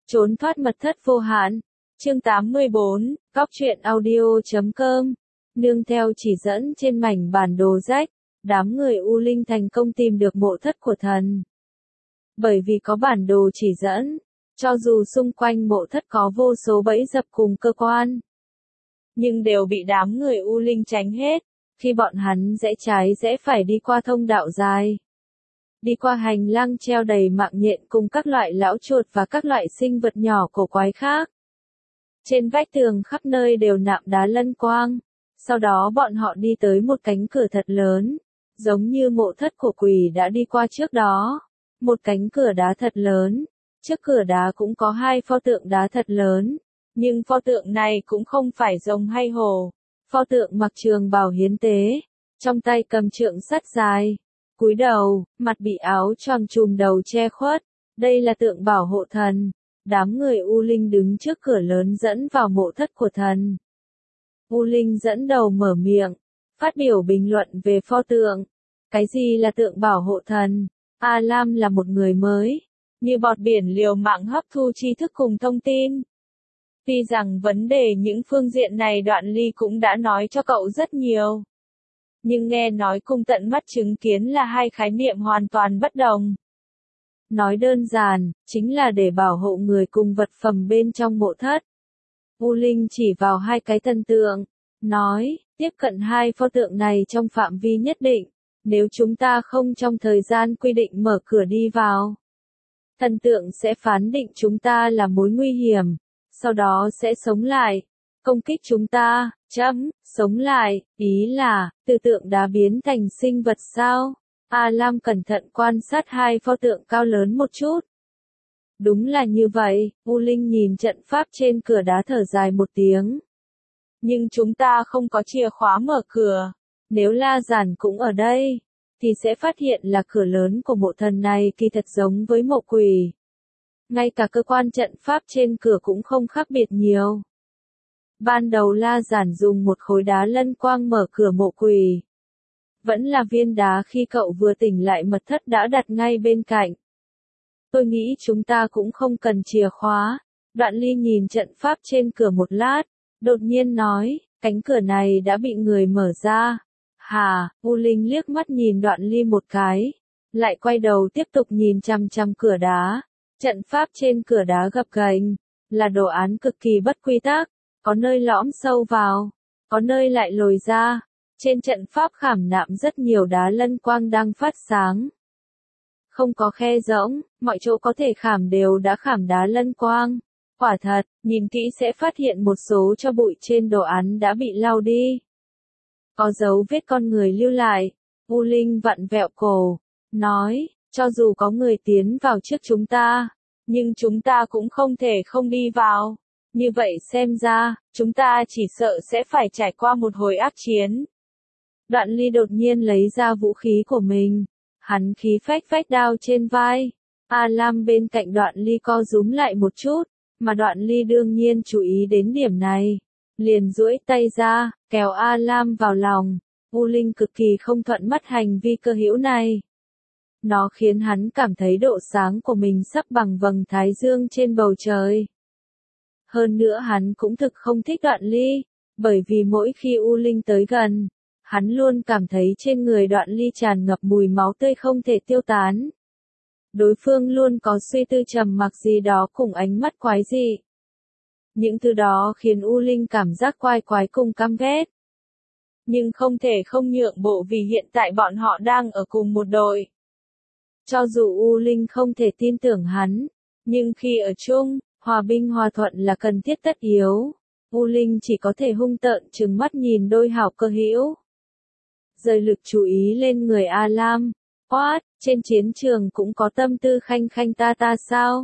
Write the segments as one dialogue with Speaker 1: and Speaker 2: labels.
Speaker 1: Trốn thoát mật thất vô hạn. Chương 84, Cóc truyện audio.com. Nương theo chỉ dẫn trên mảnh bản đồ rách, đám người U Linh thành công tìm được mộ thất của thần. Bởi vì có bản đồ chỉ dẫn, cho dù xung quanh mộ thất có vô số bẫy dập cùng cơ quan, nhưng đều bị đám người U Linh tránh hết, khi bọn hắn rẽ trái rẽ phải đi qua thông đạo dài. Đi qua hành lang treo đầy mạng nhện cùng các loại lão chuột và các loại sinh vật nhỏ cổ quái khác. Trên vách tường khắp nơi đều nạm đá lân quang. Sau đó bọn họ đi tới một cánh cửa thật lớn, giống như mộ thất của quỷ đã đi qua trước đó. Một cánh cửa đá thật lớn, trước cửa đá cũng có hai pho tượng đá thật lớn, nhưng pho tượng này cũng không phải rồng hay hổ. Pho tượng mặc trường bào hiến tế, trong tay cầm trượng sắt dài, cúi đầu, mặt bị áo choàng trùm đầu che khuất. Đây là tượng bảo hộ thần. Đám người U Linh đứng trước cửa lớn dẫn vào mộ thất của thần. U Linh dẫn đầu mở miệng, phát biểu bình luận về pho tượng. Cái gì là tượng bảo hộ thần? A Lam là một người mới, như bọt biển liều mạng hấp thu tri thức cùng thông tin. Tuy rằng vấn đề những phương diện này Đoạn Ly cũng đã nói cho cậu rất nhiều. Nhưng nghe nói cùng tận mắt chứng kiến là hai khái niệm hoàn toàn bất đồng. Nói đơn giản, chính là để bảo hộ người cùng vật phẩm bên trong mộ thất. U Linh chỉ vào hai cái thần tượng, nói, tiếp cận hai pho tượng này trong phạm vi nhất định, nếu chúng ta không trong thời gian quy định mở cửa đi vào, thần tượng sẽ phán định chúng ta là mối nguy hiểm, sau đó sẽ sống lại, công kích chúng ta. Sống lại, ý là, từ tượng đá biến thành sinh vật sao? A Lam cẩn thận quan sát hai pho tượng cao lớn một chút. Đúng là như vậy, U Linh nhìn trận pháp trên cửa đá thở dài một tiếng. Nhưng chúng ta không có chìa khóa mở cửa. Nếu La Giản cũng ở đây, thì sẽ phát hiện là cửa lớn của mộ thần này kỳ thật giống với mộ quỷ. Ngay cả cơ quan trận pháp trên cửa cũng không khác biệt nhiều. Ban đầu La Giản dùng một khối đá lân quang mở cửa mộ quỷ. Vẫn là viên đá khi cậu vừa tỉnh lại mật thất đã đặt ngay bên cạnh. Tôi nghĩ chúng ta cũng không cần chìa khóa. Đoạn Ly nhìn trận pháp trên cửa một lát, đột nhiên nói, cánh cửa này đã bị người mở ra. Hà, U Linh liếc mắt nhìn Đoạn Ly một cái, lại quay đầu tiếp tục nhìn chằm chằm cửa đá. Trận pháp trên cửa đá gập ghềnh, là đồ án cực kỳ bất quy tắc, có nơi lõm sâu vào, có nơi lại lồi ra. Trên trận pháp khảm nạm rất nhiều đá lân quang đang phát sáng. Không có khe rỗng, mọi chỗ có thể khảm đều đã khảm đá lân quang. Quả thật, nhìn kỹ sẽ phát hiện một số tro bụi trên đồ án đã bị lau đi. Có dấu vết con người lưu lại. U Linh vặn vẹo cổ, nói, cho dù có người tiến vào trước chúng ta, nhưng chúng ta cũng không thể không đi vào. Như vậy xem ra, chúng ta chỉ sợ sẽ phải trải qua một hồi ác chiến. Đoạn Ly đột nhiên lấy ra vũ khí của mình. Hắn khí phách phách đao trên vai. A Lam bên cạnh Đoạn Ly co rúm lại một chút, mà Đoạn Ly đương nhiên chú ý đến điểm này. Liền duỗi tay ra, kéo A Lam vào lòng. U Linh cực kỳ không thuận mắt hành vi cơ hữu này. Nó khiến hắn cảm thấy độ sáng của mình sắp bằng vầng thái dương trên bầu trời. Hơn nữa hắn cũng thực không thích Đoạn Ly, bởi vì mỗi khi U Linh tới gần, hắn luôn cảm thấy trên người Đoạn Ly tràn ngập mùi máu tươi không thể tiêu tán. Đối phương luôn có suy tư trầm mặc gì đó cùng ánh mắt quái dị. Những thứ đó khiến U Linh cảm giác quái quái cùng căm ghét. Nhưng không thể không nhượng bộ vì hiện tại bọn họ đang ở cùng một đội. Cho dù U Linh không thể tin tưởng hắn, nhưng khi ở chung, hòa bình hòa thuận là cần thiết tất yếu. U Linh chỉ có thể hung tợn trừng mắt nhìn đôi hảo cơ hữu. Rời lực chú ý lên người A Lam. What, trên chiến trường cũng có tâm tư khanh khanh ta sao?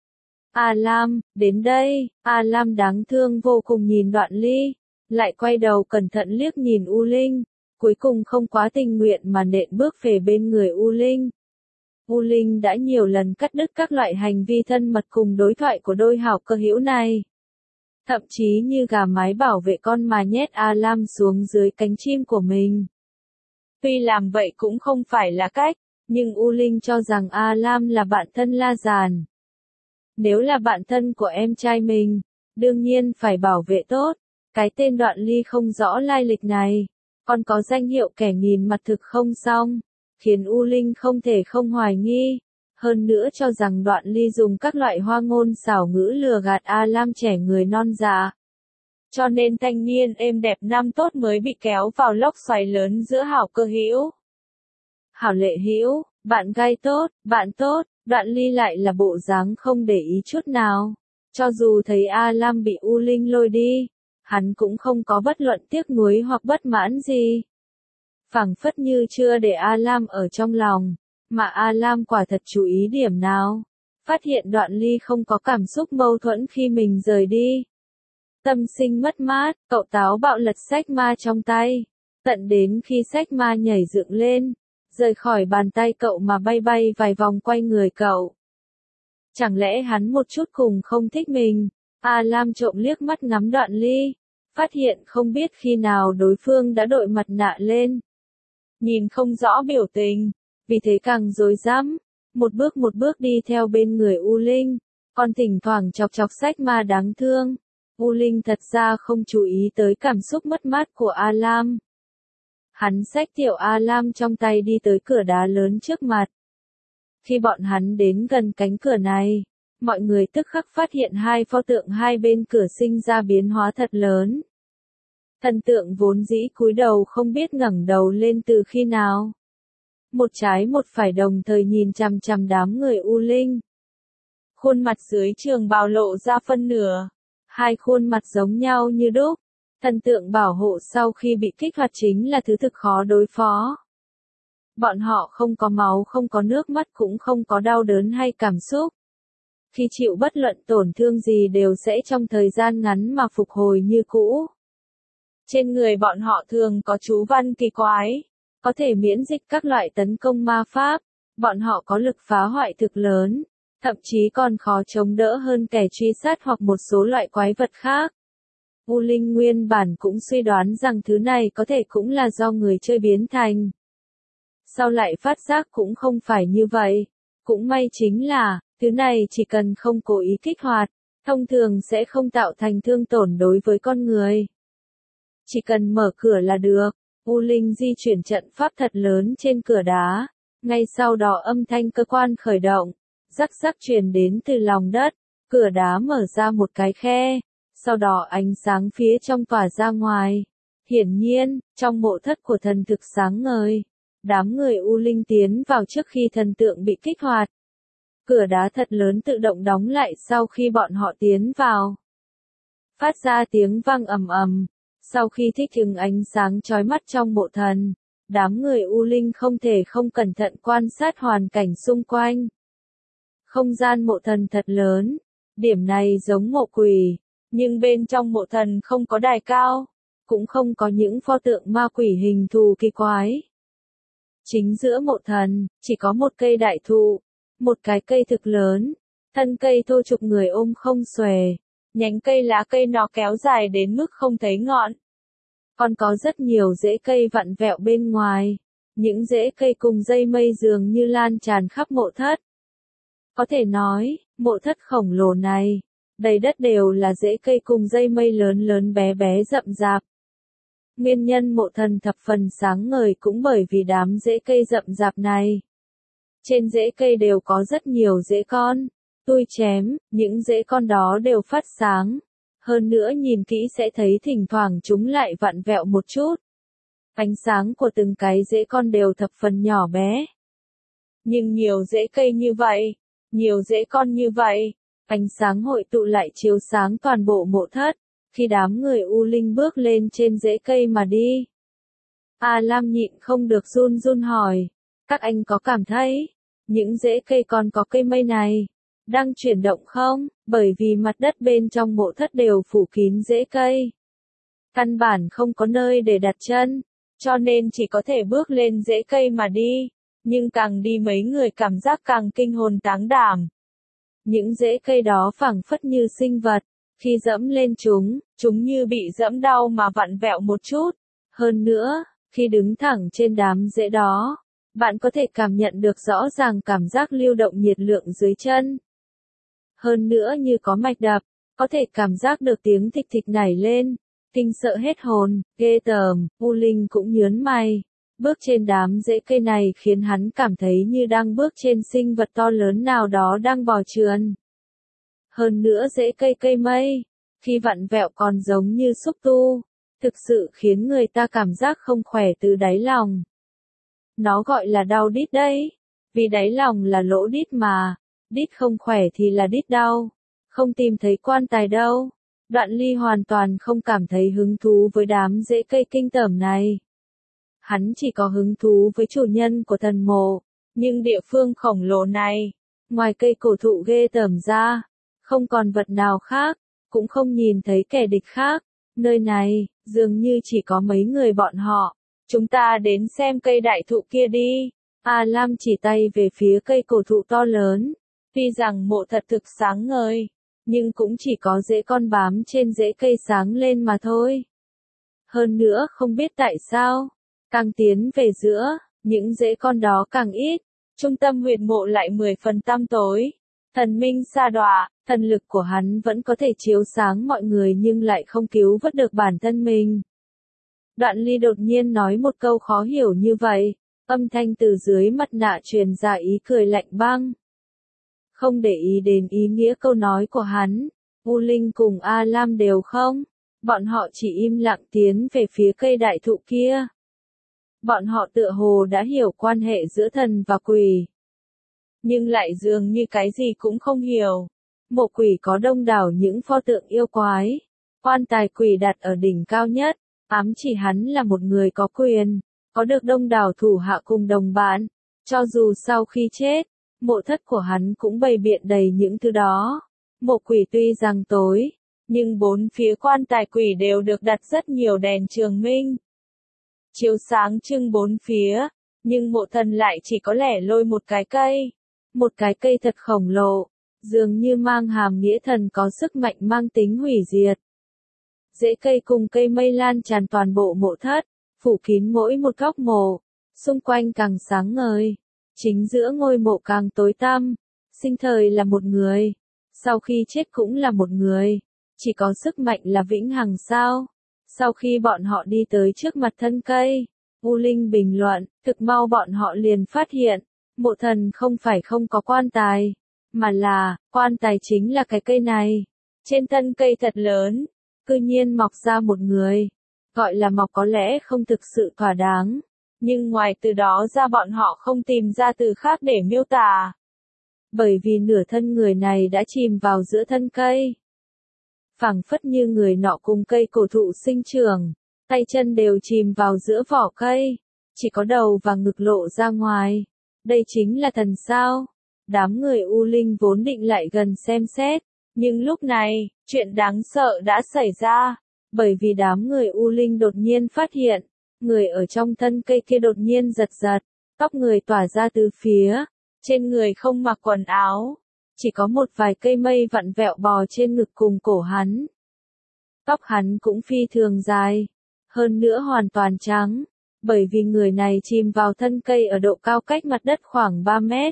Speaker 1: A Lam, đến đây. A Lam đáng thương vô cùng nhìn Đoạn Ly, lại quay đầu cẩn thận liếc nhìn U Linh, cuối cùng không quá tình nguyện mà nện bước về bên người U Linh. U Linh đã nhiều lần cắt đứt các loại hành vi thân mật cùng đối thoại của đôi hảo cơ hữu này. Thậm chí như gà mái bảo vệ con mà nhét A Lam xuống dưới cánh chim của mình. Tuy làm vậy cũng không phải là cách, nhưng U Linh cho rằng A Lam là bạn thân La Giản. Nếu là bạn thân của em trai mình, đương nhiên phải bảo vệ tốt. Cái tên Đoạn Ly không rõ lai lịch này, còn có danh hiệu kẻ nghìn mặt thực không xong, khiến U Linh không thể không hoài nghi. Hơn nữa cho rằng Đoạn Ly dùng các loại hoa ngôn xảo ngữ lừa gạt A Lam trẻ người non dạ. Cho nên thanh niên êm đẹp nam tốt mới bị kéo vào lốc xoáy lớn giữa Hảo Cơ Hữu. Hảo Lệ Hữu, bạn gái tốt, bạn tốt, Đoạn Ly lại là bộ dáng không để ý chút nào. Cho dù thấy A Lam bị U Linh lôi đi, hắn cũng không có bất luận tiếc nuối hoặc bất mãn gì. Phảng phất như chưa để A Lam ở trong lòng, mà A Lam quả thật chú ý điểm nào. Phát hiện Đoạn Ly không có cảm xúc mâu thuẫn khi mình rời đi. Tâm sinh mất mát, cậu táo bạo lật sách ma trong tay. Tận đến khi sách ma nhảy dựng lên, rời khỏi bàn tay cậu mà bay bay vài vòng quanh người cậu. Chẳng lẽ hắn một chút cùng không thích mình? A Lam trộm liếc mắt ngắm Đoạn Ly, phát hiện không biết khi nào đối phương đã đội mặt nạ lên. Nhìn không rõ biểu tình, vì thế càng rối rắm, một bước đi theo bên người U Linh, còn thỉnh thoảng chọc chọc sách ma đáng thương. U Linh thật ra không chú ý tới cảm xúc mất mát của A Lam. Hắn xách tiểu A Lam trong tay đi tới cửa đá lớn trước mặt. Khi bọn hắn đến gần cánh cửa này, mọi người tức khắc phát hiện hai pho tượng hai bên cửa sinh ra biến hóa thật lớn. Thần tượng vốn dĩ cúi đầu không biết ngẩng đầu lên từ khi nào. Một trái một phải đồng thời nhìn chằm chằm đám người U Linh. Khuôn mặt dưới trường bào lộ ra phân nửa. Hai khuôn mặt giống nhau như đúc. Thần tượng bảo hộ sau khi bị kích hoạt chính là thứ thực khó đối phó. Bọn họ không có máu, không có nước mắt, cũng không có đau đớn hay cảm xúc. Khi chịu bất luận tổn thương gì đều sẽ trong thời gian ngắn mà phục hồi như cũ. Trên người bọn họ thường có chú văn kỳ quái, có thể miễn dịch các loại tấn công ma pháp. Bọn họ có lực phá hoại thực lớn, thậm chí còn khó chống đỡ hơn kẻ truy sát hoặc một số loại quái vật khác. U Linh nguyên bản cũng suy đoán rằng thứ này có thể cũng là do người chơi biến thành. Sau lại phát giác cũng không phải như vậy. Cũng may chính là, thứ này chỉ cần không cố ý kích hoạt, thông thường sẽ không tạo thành thương tổn đối với con người. Chỉ cần mở cửa là được. U Linh di chuyển trận pháp thật lớn trên cửa đá. Ngay sau đó âm thanh cơ quan khởi động, rắc rắc truyền đến từ lòng đất. Cửa đá mở ra một cái khe. Sau đó ánh sáng phía trong tỏa ra ngoài. Hiển nhiên, trong mộ thất của thần thực sáng ngời. Đám người U Linh tiến vào trước khi thần tượng bị kích hoạt. Cửa đá thật lớn tự động đóng lại sau khi bọn họ tiến vào. Phát ra tiếng vang ầm ầm. Sau khi thích ứng ánh sáng chói mắt trong mộ thần, đám người U Linh không thể không cẩn thận quan sát hoàn cảnh xung quanh. Không gian mộ thần thật lớn. Điểm này giống mộ quỷ, nhưng bên trong mộ thần không có đài cao, cũng không có những pho tượng ma quỷ hình thù kỳ quái. Chính giữa mộ thần, chỉ có một cây đại thụ, một cái cây thực lớn, thân cây thô trục người ôm không xòe, nhánh cây lá cây nó kéo dài đến mức không thấy ngọn. Còn có rất nhiều rễ cây vặn vẹo bên ngoài, những rễ cây cùng dây mây dường như lan tràn khắp mộ thất. Có thể nói, mộ thất khổng lồ này, đầy đất đều là rễ cây cùng dây mây lớn lớn bé bé rậm rạp. Nguyên nhân mộ thần thập phần sáng ngời cũng bởi vì đám rễ cây rậm rạp này. Trên rễ cây đều có rất nhiều rễ con, tui chém, những rễ con đó đều phát sáng. Hơn nữa nhìn kỹ sẽ thấy thỉnh thoảng chúng lại vặn vẹo một chút. Ánh sáng của từng cái rễ con đều thập phần nhỏ bé. Nhưng nhiều rễ cây như vậy, nhiều rễ con như vậy, ánh sáng hội tụ lại chiếu sáng toàn bộ mộ thất. Khi đám người U Linh bước lên trên rễ cây mà đi, A Lam nhịn không được run run hỏi, các anh có cảm thấy, những rễ cây còn có cây mây này, đang chuyển động không? Bởi vì mặt đất bên trong mộ thất đều phủ kín rễ cây. Căn bản không có nơi để đặt chân, cho nên chỉ có thể bước lên rễ cây mà đi, nhưng càng đi mấy người cảm giác càng kinh hồn táng đảm. Những rễ cây đó phảng phất như sinh vật. Khi dẫm lên chúng như bị dẫm đau mà vặn vẹo một chút. Hơn nữa, khi đứng thẳng trên đám rễ đó, bạn có thể cảm nhận được rõ ràng cảm giác lưu động nhiệt lượng dưới chân. Hơn nữa như có mạch đập, có thể cảm giác được tiếng thịch thịch nảy lên, kinh sợ hết hồn, ghê tởm, U Linh cũng nhớn mày. Bước trên đám rễ cây này khiến hắn cảm thấy như đang bước trên sinh vật to lớn nào đó đang bò trườn. Hơn nữa rễ cây mây, khi vặn vẹo còn giống như xúc tu, thực sự khiến người ta cảm giác không khỏe từ đáy lòng. Nó gọi là đau đít đấy, vì đáy lòng là lỗ đít mà, đít không khỏe thì là đít đau, không tìm thấy quan tài đâu. Đoạn Ly hoàn toàn không cảm thấy hứng thú với đám rễ cây kinh tởm này. Hắn chỉ có hứng thú với chủ nhân của thần mộ, nhưng địa phương khổng lồ này, ngoài cây cổ thụ ghê tởm ra, không còn vật nào khác, cũng không nhìn thấy kẻ địch khác. Nơi này, dường như chỉ có mấy người bọn họ. Chúng ta đến xem cây đại thụ kia đi. A Lam chỉ tay về phía cây cổ thụ to lớn. Tuy rằng mộ thật thực sáng ngời, nhưng cũng chỉ có rễ con bám trên rễ cây sáng lên mà thôi. Hơn nữa không biết tại sao, càng tiến về giữa, những rễ con đó càng ít, trung tâm huyệt mộ lại 10 phần tăm tối. Thần minh sa đọa, thần lực của hắn vẫn có thể chiếu sáng mọi người nhưng lại không cứu vớt được bản thân mình. Đoạn Ly đột nhiên nói một câu khó hiểu như vậy, âm thanh từ dưới mặt nạ truyền ra ý cười lạnh băng. Không để ý đến ý nghĩa câu nói của hắn, U Linh cùng A Lam đều không, bọn họ chỉ im lặng tiến về phía cây đại thụ kia. Bọn họ tựa hồ đã hiểu quan hệ giữa thần và quỷ, nhưng lại dường như cái gì cũng không hiểu. Mộ quỷ có đông đảo những pho tượng yêu quái, quan tài quỷ đặt ở đỉnh cao nhất, ám chỉ hắn là một người có quyền, có được đông đảo thủ hạ cùng đồng bạn. Cho dù sau khi chết, mộ thất của hắn cũng bày biện đầy những thứ đó. Mộ quỷ tuy rằng tối, nhưng bốn phía quan tài quỷ đều được đặt rất nhiều đèn trường minh, chiếu sáng trưng bốn phía, nhưng mộ thần lại chỉ có lẻ loi một cái cây. Một cái cây thật khổng lồ, dường như mang hàm nghĩa thần có sức mạnh mang tính hủy diệt. Rễ cây cùng cây mây lan tràn toàn bộ mộ thất, phủ kín mỗi một góc mộ, xung quanh càng sáng ngời, chính giữa ngôi mộ càng tối tăm. Sinh thời là một người, sau khi chết cũng là một người, chỉ có sức mạnh là vĩnh hằng sao? Sau khi bọn họ đi tới trước mặt thân cây, U Linh bình luận, thực mau bọn họ liền phát hiện, mộ thần không phải không có quan tài, mà là, quan tài chính là cái cây này. Trên thân cây thật lớn, cư nhiên mọc ra một người. Gọi là mọc có lẽ không thực sự thỏa đáng, nhưng ngoài từ đó ra bọn họ không tìm ra từ khác để miêu tả. Bởi vì nửa thân người này đã chìm vào giữa thân cây. Phảng phất như người nọ cùng cây cổ thụ sinh trưởng, tay chân đều chìm vào giữa vỏ cây, chỉ có đầu và ngực lộ ra ngoài. Đây chính là thần sao? Đám người U Linh vốn định lại gần xem xét, nhưng lúc này, chuyện đáng sợ đã xảy ra, bởi vì đám người U Linh đột nhiên phát hiện, người ở trong thân cây kia đột nhiên giật giật, tóc người tỏa ra từ phía, trên người không mặc quần áo, chỉ có một vài cây mây vặn vẹo bò trên ngực cùng cổ hắn. Tóc hắn cũng phi thường dài, hơn nữa hoàn toàn trắng, bởi vì người này chìm vào thân cây ở độ cao cách mặt đất khoảng 3 mét.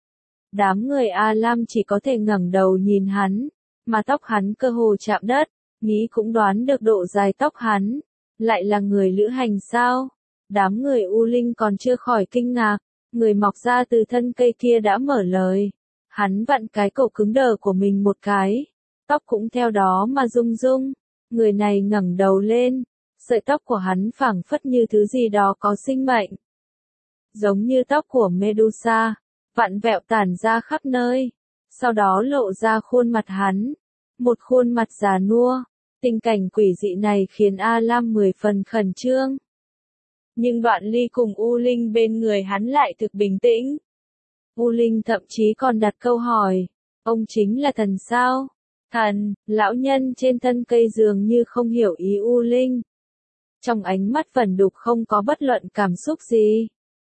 Speaker 1: Đám người A Lam chỉ có thể ngẩng đầu nhìn hắn, mà tóc hắn cơ hồ chạm đất, nghĩ cũng đoán được độ dài tóc hắn. Lại là người lữ hành sao? Đám người U Linh còn chưa khỏi kinh ngạc, người mọc ra từ thân cây kia đã mở lời. Hắn vặn cái cổ cứng đờ của mình một cái, tóc cũng theo đó mà rung rung. Người này ngẩng đầu lên, sợi tóc của hắn phảng phất như thứ gì đó có sinh mệnh. Giống như tóc của Medusa, vặn vẹo tản ra khắp nơi, sau đó lộ ra khuôn mặt hắn, một khuôn mặt già nua. Tình cảnh quỷ dị này khiến A Lam 10 phần khẩn trương. Nhưng Đoạn Ly cùng U Linh bên người hắn lại thực bình tĩnh. U Linh thậm chí còn đặt câu hỏi, ông chính là thần sao? Thần, lão nhân trên thân cây dường như không hiểu ý U Linh. Trong ánh mắt vẩn đục không có bất luận cảm xúc gì.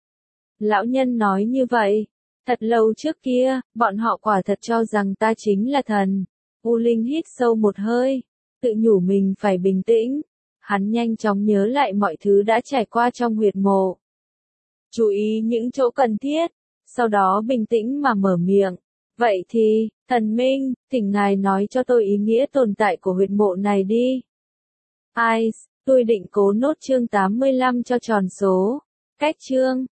Speaker 1: Lão nhân nói như vậy, thật lâu trước kia, bọn họ quả thật cho rằng ta chính là thần. U Linh hít sâu một hơi, tự nhủ mình phải bình tĩnh. Hắn nhanh chóng nhớ lại mọi thứ đã trải qua trong huyệt mộ. Chú ý những chỗ cần thiết, sau đó bình tĩnh mà mở miệng. Vậy thì, thần minh, thỉnh ngài nói cho tôi ý nghĩa tồn tại của huyệt mộ này đi. Ai, tôi định cố nốt chương 85 cho tròn số. Cách chương